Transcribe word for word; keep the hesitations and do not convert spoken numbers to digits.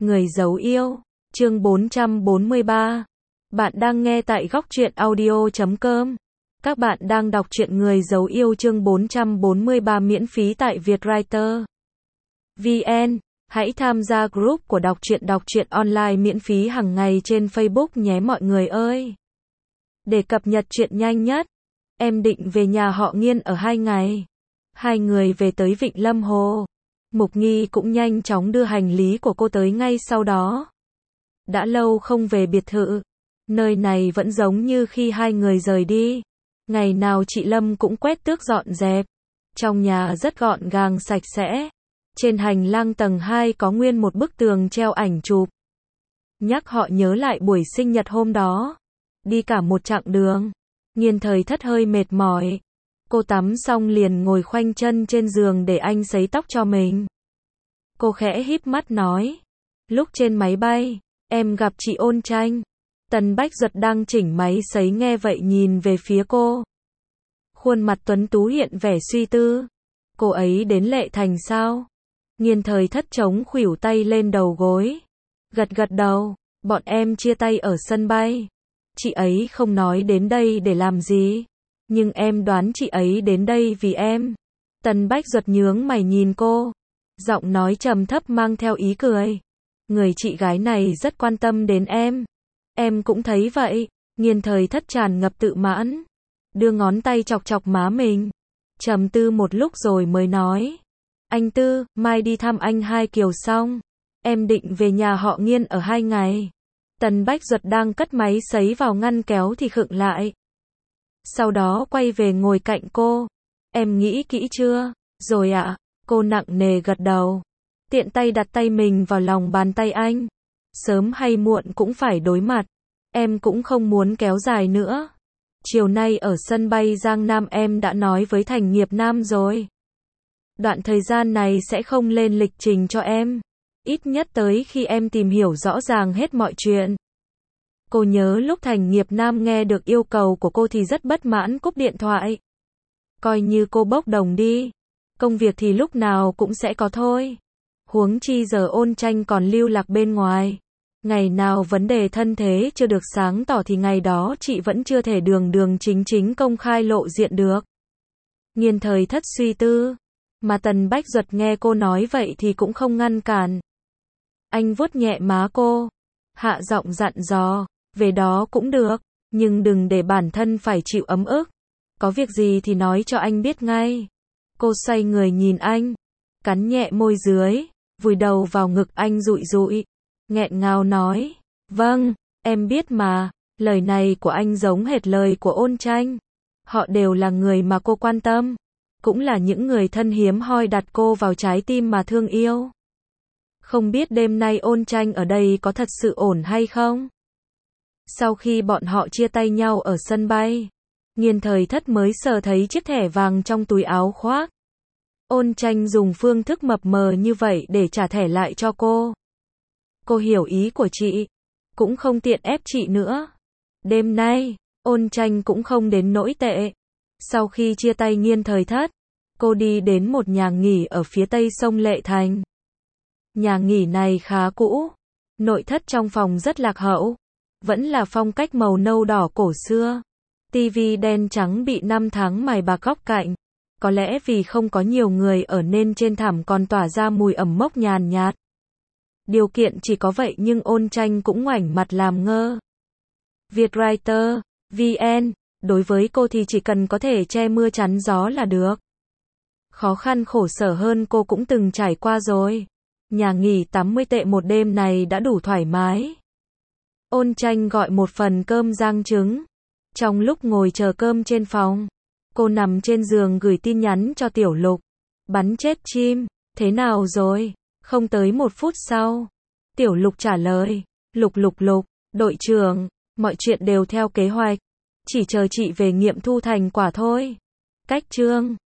Người giấu yêu, chương bốn trăm bốn mươi ba. Bạn đang nghe tại góc truyện audio chấm com. Các bạn đang đọc truyện Người giấu yêu chương bốn trăm bốn mươi ba miễn phí tại Vietwriter vê en. Hãy tham gia group của đọc truyện đọc truyện online miễn phí hàng ngày trên Facebook nhé mọi người ơi. Để cập nhật truyện nhanh nhất, em định về nhà họ Nghiên ở hai ngày. Hai người về tới Vịnh Lâm Hồ. Mục Nghi cũng nhanh chóng đưa hành lý của cô tới ngay sau đó. Đã lâu không về biệt thự. Nơi này vẫn giống như khi hai người rời đi. Ngày nào chị Lâm cũng quét tước dọn dẹp. Trong nhà rất gọn gàng sạch sẽ. Trên hành lang tầng hai có nguyên một bức tường treo ảnh chụp. Nhắc họ nhớ lại buổi sinh nhật hôm đó. Đi cả một chặng đường. Nghiên Thời Thất hơi mệt mỏi. Cô tắm xong liền ngồi khoanh chân trên giường để anh sấy tóc cho mình. Cô khẽ híp mắt nói. Lúc trên máy bay, em gặp chị Ôn Tranh. Tần Bách Duật đang chỉnh máy sấy nghe vậy nhìn về phía cô. Khuôn mặt tuấn tú hiện vẻ suy tư. Cô ấy đến Lệ Thành sao? Nghiên Thời Thất chống khuỷu tay lên đầu gối. Gật gật đầu, bọn em chia tay ở sân bay. Chị ấy không nói đến đây để làm gì. Nhưng em đoán chị ấy đến đây vì em. Tần Bách Duật nhướng mày nhìn cô. Giọng nói trầm thấp mang theo ý cười. Người chị gái này rất quan tâm đến em. Em cũng thấy vậy. Nghiên Thời Thất tràn ngập tự mãn. Đưa ngón tay chọc chọc má mình. Trầm tư một lúc rồi mới nói. Anh Tư, mai đi thăm anh Hai Kiều xong. Em định về nhà họ Nghiên ở hai ngày. Tần Bách Duật đang cất máy sấy vào ngăn kéo thì khựng lại. Sau đó quay về ngồi cạnh cô. Em nghĩ kỹ chưa? Rồi ạ. À? Cô nặng nề gật đầu. Tiện tay đặt tay mình vào lòng bàn tay anh. Sớm hay muộn cũng phải đối mặt. Em cũng không muốn kéo dài nữa. Chiều nay ở sân bay Giang Nam em đã nói với Thành Nghiệp Nam rồi. Đoạn thời gian này sẽ không lên lịch trình cho em. Ít nhất tới khi em tìm hiểu rõ ràng hết mọi chuyện. Cô nhớ lúc Thành Nghiệp Nam nghe được yêu cầu của cô thì rất bất mãn cúp điện thoại. Coi như cô bốc đồng đi. Công việc thì lúc nào cũng sẽ có thôi. Huống chi giờ Ôn Tranh còn lưu lạc bên ngoài. Ngày nào vấn đề thân thế chưa được sáng tỏ thì ngày đó chị vẫn chưa thể đường đường chính chính công khai lộ diện được. Nghiên Thời Thất suy tư. Mà Tần Bách Duật nghe cô nói vậy thì cũng không ngăn cản. Anh vuốt nhẹ má cô. Hạ giọng dặn dò. Về đó cũng được. Nhưng đừng để bản thân phải chịu ấm ức. Có việc gì thì nói cho anh biết ngay. Cô xoay người nhìn anh. Cắn nhẹ môi dưới. Vùi đầu vào ngực anh dụi dụi. Nghẹn ngào nói. Vâng, em biết mà. Lời này của anh giống hệt lời của Ôn Tranh. Họ đều là người mà cô quan tâm. Cũng là những người thân hiếm hoi đặt cô vào trái tim mà thương yêu. Không biết đêm nay Ôn Tranh ở đây có thật sự ổn hay không? Sau khi bọn họ chia tay nhau ở sân bay, Nghiên Thời Thất mới sờ thấy chiếc thẻ vàng trong túi áo khoác. Ôn Tranh dùng phương thức mập mờ như vậy để trả thẻ lại cho cô. Cô hiểu ý của chị, cũng không tiện ép chị nữa. Đêm nay, Ôn Tranh cũng không đến nỗi tệ. Sau khi chia tay Nghiên Thời Thất, cô đi đến một nhà nghỉ ở phía tây sông Lệ Thành. Nhà nghỉ này khá cũ, nội thất trong phòng rất lạc hậu, vẫn là phong cách màu nâu đỏ cổ xưa. Tivi đen trắng bị năm tháng mài bạc góc cạnh. Có lẽ vì không có nhiều người ở nên trên thảm còn tỏa ra mùi ẩm mốc nhàn nhạt. Điều kiện chỉ có vậy nhưng Ôn Tranh cũng ngoảnh mặt làm ngơ. Vietwriter vê en, đối với cô thì chỉ cần có thể che mưa chắn gió là được. Khó khăn khổ sở hơn cô cũng từng trải qua rồi. Nhà nghỉ tám mươi tệ một đêm này đã đủ thoải mái. Ôn Tranh gọi một phần cơm rang trứng. Trong lúc ngồi chờ cơm trên phòng, cô nằm trên giường gửi tin nhắn cho Tiểu Lục. Bắn chết chim, thế nào rồi? Không tới một phút sau, Tiểu Lục trả lời. Lục lục lục, đội trưởng, mọi chuyện đều theo kế hoạch. Chỉ chờ chị về nghiệm thu thành quả thôi. Cách chương